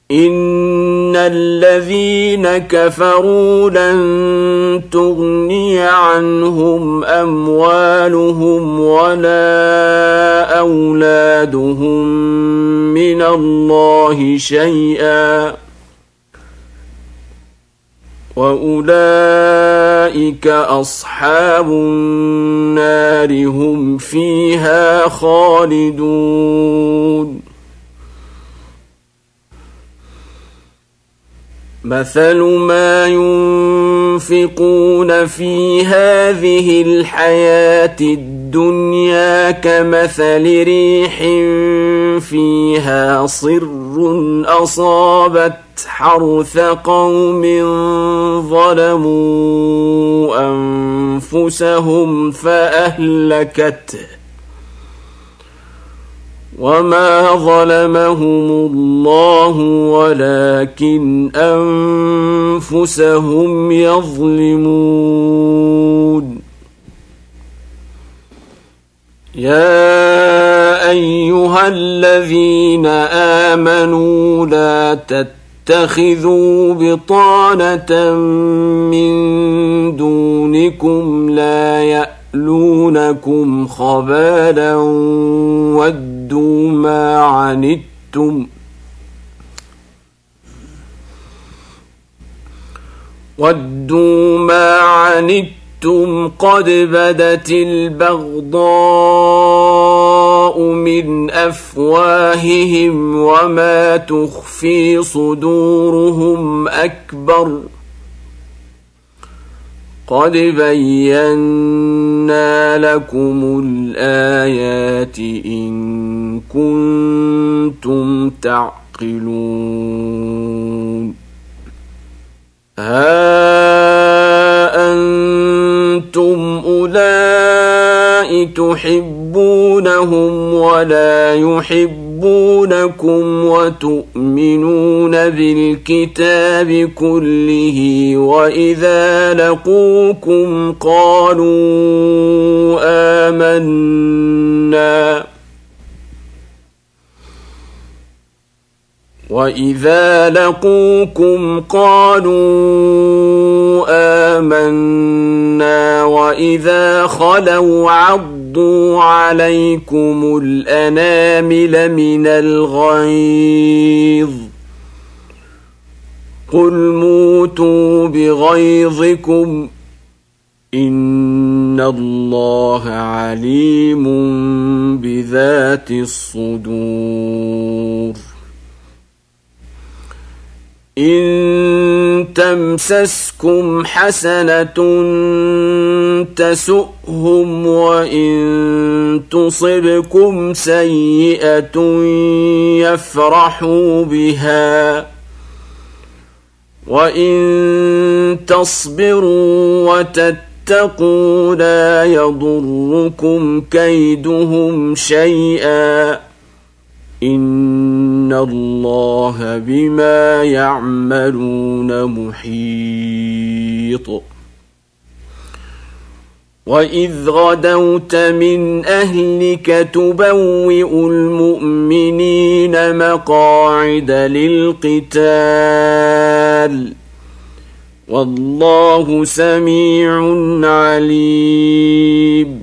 إن الذين كفروا لن تغني عنهم أموالهم ولا أولادهم من الله شيئا وأولئك أصحاب النار هم فيها خالدون مثل ما ينفقون في هذه الحياة الدنيا كمثل ريح فيها صر أصابت حرث قوم ظلموا أنفسهم فأهلكته وما ظلمهم الله ولكن أنفسهم يظلمون يا أيها الذين آمنوا لا تتخذوا بطانة من دونكم لا يألونكم خبالا ودوا ما عنتم قد بدت البغضاء من أفواههم وما تخفي صدورهم أكبر قد بينا لكم الآيات إن كنتم تعقلون ها أنتم أولئك تحبونهم ولا يحبونكم وتؤمنون بالكتاب كله وإذا لقوكم قالوا آمنا وإذا خلوا عضوا عليكم الأنامل من الغيظ قل موتوا بغيظكم إن الله عليم بذات الصدور إن تمسسكم حسنة تسؤهم وإن تصبكم سيئة يفرحوا بها وإن تصبروا وتتقوا لا يضركم كيدهم شيئا إن الله بما يعملون محيط وإذ غدوت من أهلك تبوئ المؤمنين مقاعد للقتال والله سميع عليم